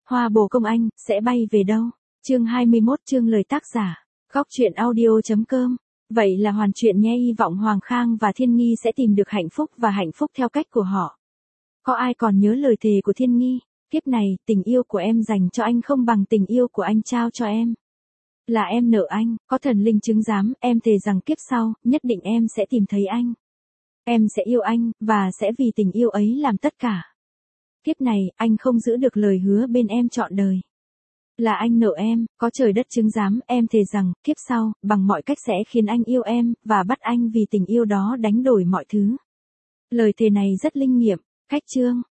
Hoa bồ công anh, sẽ bay về đâu? Chương 21 chương lời tác giả. Góc truyện audio.com. Vậy là hoàn chuyện nhé, hy vọng Hoàng Khang và Thiên Nghi sẽ tìm được hạnh phúc và hạnh phúc theo cách của họ. Có ai còn nhớ lời thề của Thiên Nghi? Kiếp này, tình yêu của em dành cho anh không bằng tình yêu của anh trao cho em. Là em nợ anh, có thần linh chứng giám, em thề rằng kiếp sau, nhất định em sẽ tìm thấy anh. Em sẽ yêu anh, và sẽ vì tình yêu ấy làm tất cả. Kiếp này, anh không giữ được lời hứa bên em trọn đời. Là anh nợ em, có trời đất chứng giám, em thề rằng, kiếp sau, bằng mọi cách sẽ khiến anh yêu em, và bắt anh vì tình yêu đó đánh đổi mọi thứ. Lời thề này rất linh nghiệm. Khách chương,